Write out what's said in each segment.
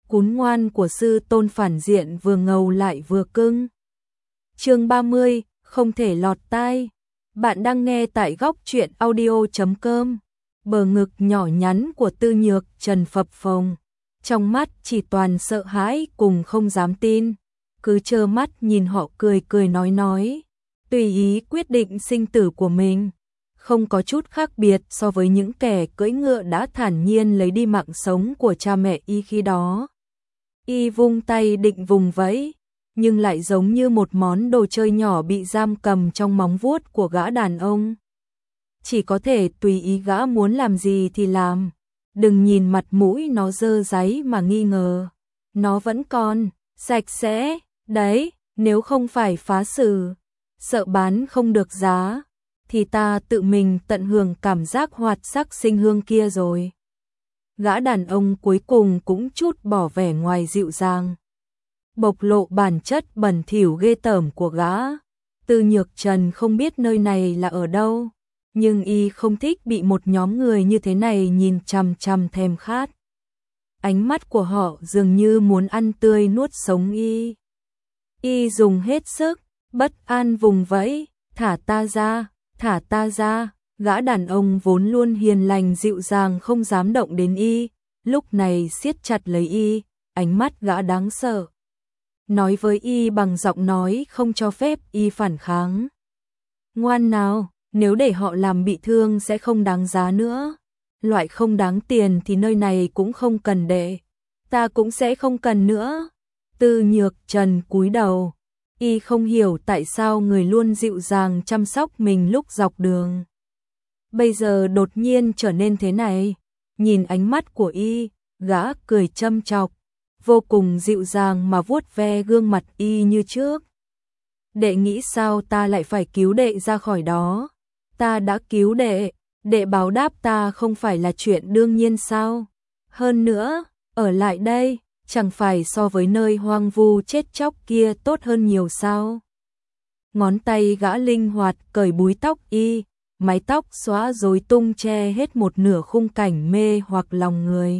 cún ngoan của sư tôn phản diện vừa ngầu lại vừa cưng. Chương 30, không thể lọt tai. Bạn đang nghe tại góc truyện audio.com. Bờ ngực nhỏ nhắn của Tư Nhược Trần phập phồng, trong mắt chỉ toàn sợ hãi cùng không dám tin, cứ trơ mắt nhìn họ cười cười nói, tùy ý quyết định sinh tử của mình, không có chút khác biệt so với những kẻ cưỡi ngựa đã thản nhiên lấy đi mạng sống của cha mẹ y khi đó. Y vung tay định vùng vẫy, nhưng lại giống như một món đồ chơi nhỏ bị giam cầm trong móng vuốt của gã đàn ông. Chỉ có thể tùy ý gã muốn làm gì thì làm, đừng nhìn mặt mũi nó dơ dáy mà nghi ngờ. Nó vẫn còn sạch sẽ, đấy, nếu không phải phá xử, sợ bán không được giá, thì ta tự mình tận hưởng cảm giác hoạt sắc sinh hương kia rồi. Gã đàn ông cuối cùng cũng chút bỏ vẻ ngoài dịu dàng, bộc lộ bản chất bẩn thỉu ghê tởm của gã. Tư Nhược Trần không biết nơi này là ở đâu, nhưng y không thích bị một nhóm người như thế này nhìn chằm chằm thèm khát. Ánh mắt của họ dường như muốn ăn tươi nuốt sống y. Y dùng hết sức, bất an vùng vẫy, thả ta ra, thả ta ra. Gã đàn ông vốn luôn hiền lành dịu dàng không dám động đến y, lúc này siết chặt lấy y, ánh mắt gã đáng sợ. Nói với y bằng giọng nói không cho phép y phản kháng. Ngoan nào, nếu để họ làm bị thương sẽ không đáng giá nữa. Loại không đáng tiền thì nơi này cũng không cần để. Ta cũng sẽ không cần nữa. Tư Nhược Trần cúi đầu. Y không hiểu tại sao người luôn dịu dàng chăm sóc mình lúc dọc đường bây giờ đột nhiên trở nên thế này. Nhìn ánh mắt của y, gã cười châm chọc, vô cùng dịu dàng mà vuốt ve gương mặt y như trước. Đệ nghĩ sao ta lại phải cứu đệ ra khỏi đó? Ta đã cứu đệ, đệ báo đáp ta không phải là chuyện đương nhiên sao? Hơn nữa, ở lại đây, chẳng phải so với nơi hoang vu chết chóc kia tốt hơn nhiều sao? Ngón tay gã linh hoạt cởi búi tóc y, mái tóc xóa rối tung che hết một nửa khung cảnh mê hoặc lòng người.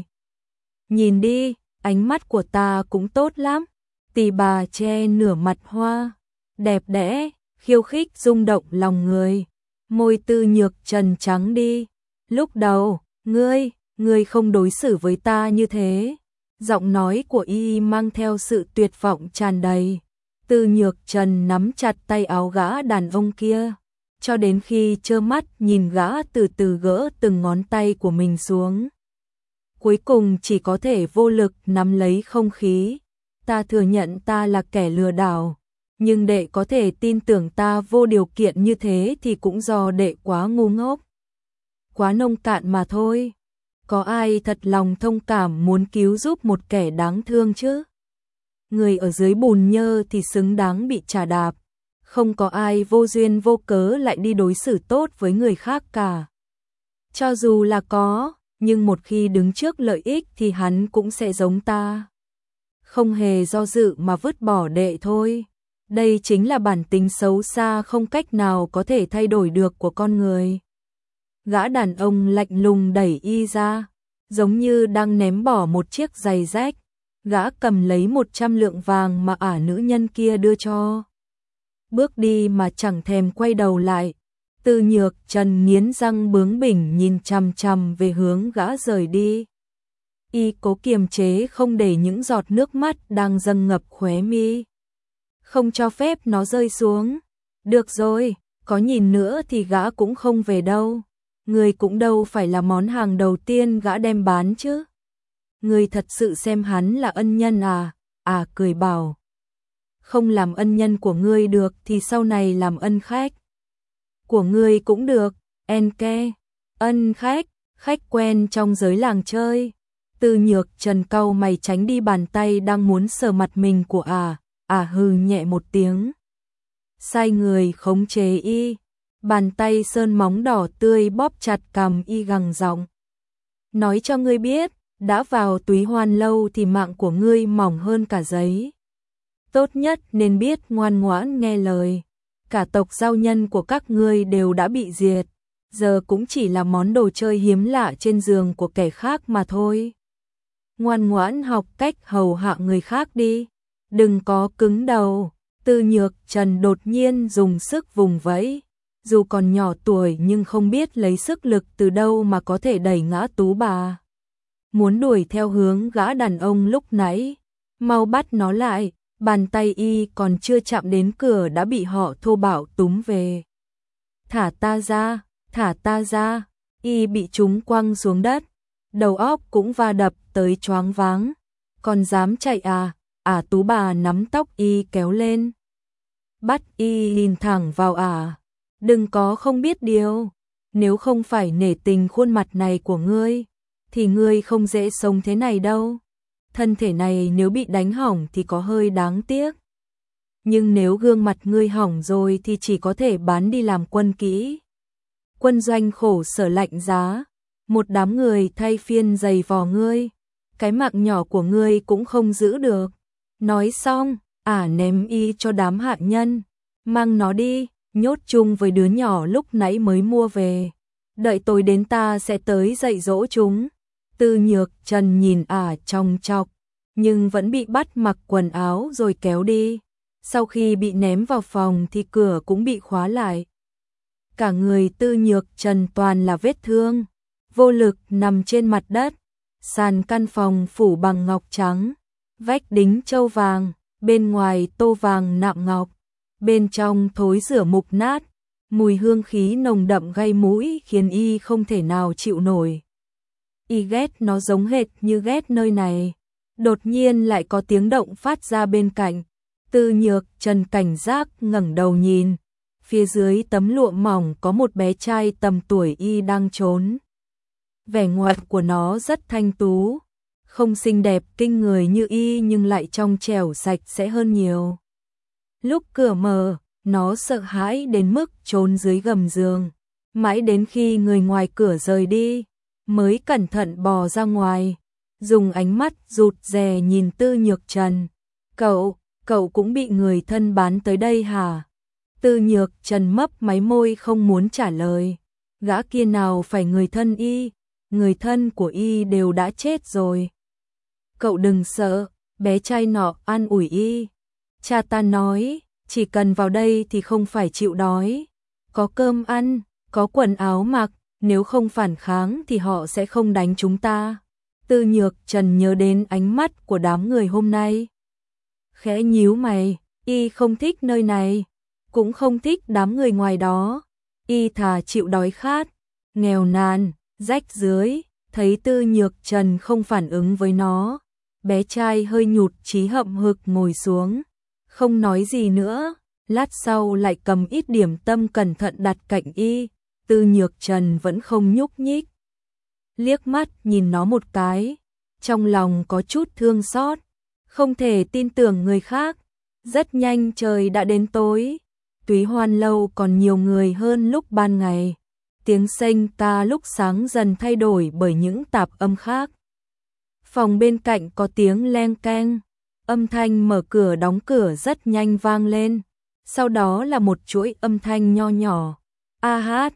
Nhìn đi, ánh mắt của ta cũng tốt lắm, tì bà che nửa mặt hoa, đẹp đẽ, khiêu khích rung động lòng người. Môi Tư Nhược Trần trắng đi. Lúc đầu, ngươi không đối xử với ta như thế. Giọng nói của y mang theo sự tuyệt vọng tràn đầy. Tư Nhược Trần nắm chặt tay áo gã đàn ông kia, cho đến khi trơ mắt nhìn gã từ từ gỡ từng ngón tay của mình xuống. Cuối cùng chỉ có thể vô lực nắm lấy không khí. Ta thừa nhận ta là kẻ lừa đảo, nhưng đệ có thể tin tưởng ta vô điều kiện như thế thì cũng do đệ quá ngu ngốc, quá nông cạn mà thôi. Có ai thật lòng thông cảm muốn cứu giúp một kẻ đáng thương chứ? Người ở dưới bùn nhơ thì xứng đáng bị trà đạp, không có ai vô duyên vô cớ lại đi đối xử tốt với người khác cả. Cho dù là có, nhưng một khi đứng trước lợi ích thì hắn cũng sẽ giống ta, không hề do dự mà vứt bỏ đệ thôi. Đây chính là bản tính xấu xa không cách nào có thể thay đổi được của con người. Gã đàn ông lạnh lùng đẩy y ra, giống như đang ném bỏ một chiếc giày rách. Gã cầm lấy 100 lượng vàng mà nữ nhân kia đưa cho, bước đi mà chẳng thèm quay đầu lại. Tư Nhược Trần nghiến răng bướng bỉnh nhìn chằm chằm về hướng gã rời đi. Y cố kiềm chế không để những giọt nước mắt đang dâng ngập khóe mi, không cho phép nó rơi xuống. Được rồi, có nhìn nữa thì gã cũng không về đâu. Người cũng đâu phải là món hàng đầu tiên gã đem bán chứ. Người thật sự xem hắn là ân nhân à? Cười bảo, không làm ân nhân của ngươi được thì sau này làm ân khách của ngươi cũng được. Enke, ân khách, khách quen trong giới làng chơi. Tư Nhược Trần cau mày tránh đi bàn tay đang muốn sờ mặt mình của hừ nhẹ một tiếng, sai người khống chế y. Bàn tay sơn móng đỏ tươi bóp chặt cằm y gằn giọng, nói cho ngươi biết, đã vào túy hoan lâu thì mạng của ngươi mỏng hơn cả giấy. Tốt nhất nên biết ngoan ngoãn nghe lời. Cả tộc giao nhân của các ngươi đều đã bị diệt, giờ cũng chỉ là món đồ chơi hiếm lạ trên giường của kẻ khác mà thôi. ngoan ngoãn học cách hầu hạ người khác đi, đừng có cứng đầu. Tư Nhược Trần đột nhiên dùng sức vùng vẫy, dù còn nhỏ tuổi nhưng không biết lấy sức lực từ đâu mà có thể đẩy ngã Tú bà. Muốn đuổi theo hướng gã đàn ông lúc nãy, mau bắt nó lại, bàn tay y còn chưa chạm đến cửa đã bị họ thô bạo túm về. Thả ta ra, thả ta ra, y bị chúng quăng xuống đất, đầu óc cũng va đập tới choáng váng. Còn dám chạy à? Tú bà nắm tóc y kéo lên. Bắt y nhìn thẳng vào đừng có không biết điều, nếu không phải nể tình khuôn mặt này của ngươi, thì ngươi không dễ sống thế này đâu. Thân thể này nếu bị đánh hỏng thì có hơi đáng tiếc. Nhưng nếu gương mặt ngươi hỏng rồi thì chỉ có thể bán đi làm quân kỹ. Quân doanh khổ sở lạnh giá, một đám người thay phiên giày vò ngươi, cái mạng nhỏ của ngươi cũng không giữ được. Nói xong, ném y cho đám hạ nhân, mang nó đi, nhốt chung với đứa nhỏ lúc nãy mới mua về. Đợi tối đến ta sẽ tới dạy dỗ chúng. Tư Nhược Trần nhìn chòng chọc, nhưng vẫn bị bắt mặc quần áo rồi kéo đi. Sau khi bị ném vào phòng thì cửa cũng bị khóa lại. Cả người Tư Nhược Trần toàn là vết thương, vô lực nằm trên mặt đất. Sàn căn phòng phủ bằng ngọc trắng, vách đính châu vàng, bên ngoài tô vàng nạm ngọc, bên trong thối rữa mục nát, mùi hương khí nồng đậm gây mũi khiến y không thể nào chịu nổi. Y ghét nó giống hệt như ghét nơi này. Đột nhiên lại có tiếng động phát ra bên cạnh. Tư Nhược Trần cảnh giác ngẩng đầu nhìn, phía dưới tấm lụa mỏng có một bé trai tầm tuổi y đang trốn. Vẻ ngoài của nó rất thanh tú, không xinh đẹp kinh người như y nhưng lại trong trẻo sạch sẽ hơn nhiều. Lúc cửa mở, nó sợ hãi đến mức trốn dưới gầm giường, mãi đến khi người ngoài cửa rời đi, mới cẩn thận bò ra ngoài, dùng ánh mắt rụt rè nhìn Tư Nhược Trần. Cậu cũng bị người thân bán tới đây hả? Tư Nhược Trần mấp máy môi không muốn trả lời. Gã kia nào phải người thân y, người thân của y đều đã chết rồi. Cậu đừng sợ, bé trai nọ an ủi y. Cha ta nói, chỉ cần vào đây thì không phải chịu đói. Có cơm ăn, có quần áo mặc, nếu không phản kháng thì họ sẽ không đánh chúng ta. Tư Nhược Trần nhớ đến ánh mắt của đám người hôm nay. Khẽ nhíu mày, y không thích nơi này, cũng không thích đám người ngoài đó. Y thà chịu đói khát, nghèo nàn, rách rưới. Thấy Tư Nhược Trần không phản ứng với nó, bé trai hơi nhụt chí hậm hực ngồi xuống, không nói gì nữa. Lát sau lại cầm ít điểm tâm cẩn thận đặt cạnh y. Tư Nhược Trần vẫn không nhúc nhích, liếc mắt nhìn nó một cái, trong lòng có chút thương xót, không thể tin tưởng người khác. Rất nhanh trời đã đến tối, Túy Hoan lâu còn nhiều người hơn lúc ban ngày. Tiếng sênh ca lúc sáng dần thay đổi bởi những tạp âm khác. Phòng bên cạnh có tiếng leng keng, âm thanh mở cửa đóng cửa rất nhanh vang lên. Sau đó là một chuỗi âm thanh nho nhỏ. A hát,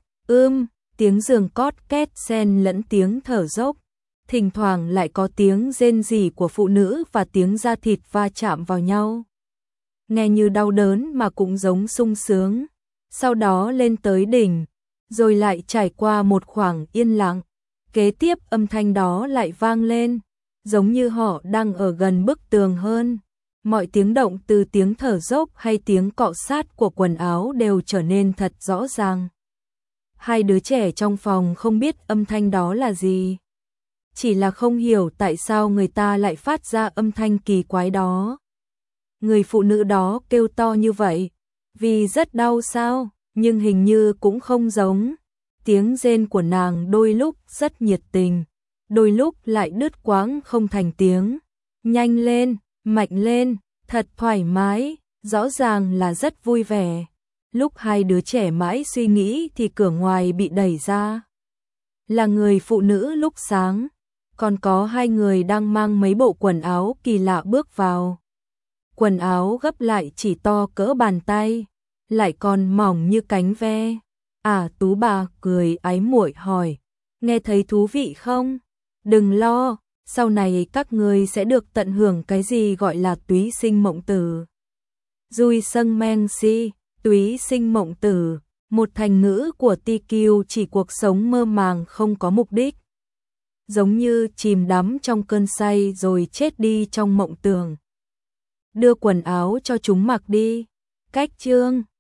tiếng giường cót két xen lẫn tiếng thở dốc. Thỉnh thoảng lại có tiếng rên rỉ của phụ nữ và tiếng da thịt va chạm vào nhau. Nghe như đau đớn mà cũng giống sung sướng. Sau đó lên tới đỉnh, rồi lại trải qua một khoảng yên lặng. Kế tiếp âm thanh đó lại vang lên, giống như họ đang ở gần bức tường hơn. Mọi tiếng động từ tiếng thở dốc hay tiếng cọ sát của quần áo đều trở nên thật rõ ràng. Hai đứa trẻ trong phòng không biết âm thanh đó là gì, chỉ là không hiểu tại sao người ta lại phát ra âm thanh kỳ quái đó. Người phụ nữ đó kêu to như vậy, vì rất đau sao, nhưng hình như cũng không giống. Tiếng rên của nàng đôi lúc rất nhiệt tình, đôi lúc lại đứt quãng không thành tiếng. Nhanh lên, mạnh lên, thật thoải mái, rõ ràng là rất vui vẻ. Lúc hai đứa trẻ mãi suy nghĩ thì cửa ngoài bị đẩy ra. Là người phụ nữ lúc sáng, còn có hai người đang mang mấy bộ quần áo kỳ lạ bước vào. Quần áo gấp lại chỉ to cỡ bàn tay, lại còn mỏng như cánh ve. Tú bà cười ái muội hỏi, nghe thấy thú vị không? Đừng lo, sau này các ngươi sẽ được tận hưởng cái gì gọi là túy sinh mộng tử. Dui sâng men si, túy sinh mộng tử, một thành ngữ của TQ chỉ cuộc sống mơ màng không có mục đích. Giống như chìm đắm trong cơn say rồi chết đi trong mộng tưởng. Đưa quần áo cho chúng mặc đi. Cách chương